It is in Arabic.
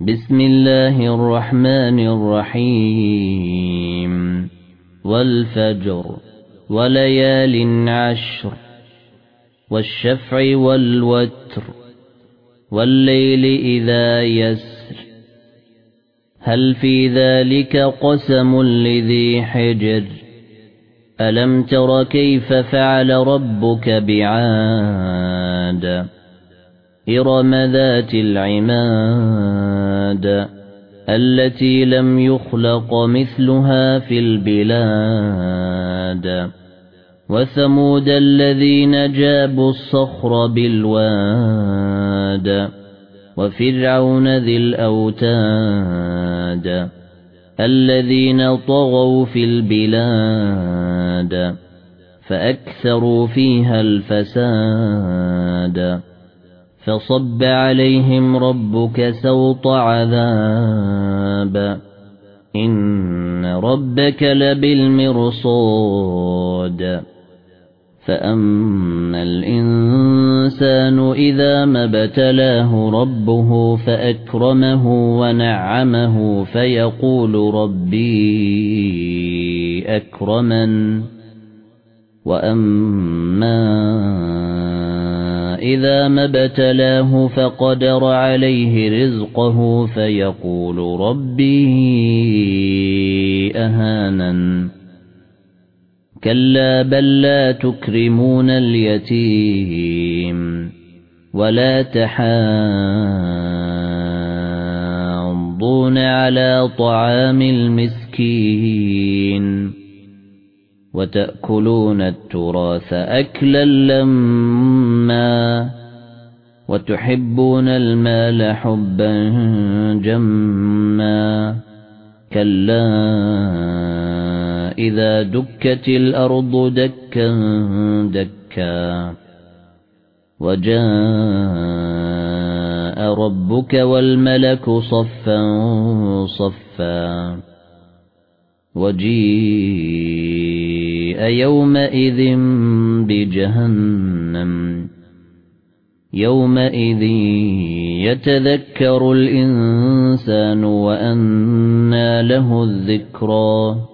بسم الله الرحمن الرحيم والفجر وليال عشر والشفع والوتر والليل إذا يسر هل في ذلك قسم لذي حجر ألم تر كيف فعل ربك بعاد إرم ذات العماد التي لم يخلق مثلها في البلاد وثمود الذين جابوا الصخر بالواد وفرعون ذي الأوتاد الذين طغوا في البلاد فأكثروا فيها الفساد فصب عليهم ربك سوط عذاب إن ربك لبالمرصاد فأما الإنسان إذا ما ابتلاه ربه فأكرمه ونعمه فيقول ربي أكرمن وأما إذا ما ابتلاه فقدر عليه رزقه فيقول ربي أهانن كلا بل لا تكرمون اليتيم ولا تحاضون على طعام المسكين وتأكلون التراث أكلا لما وتحبون المال حبا جما كلا إذا دكت الأرض دكا دكا وجاء ربك والملك صفا صفا وجيء يومئذ بجهنم يومئذ يتذكر الإنسان وأنى له الذكرى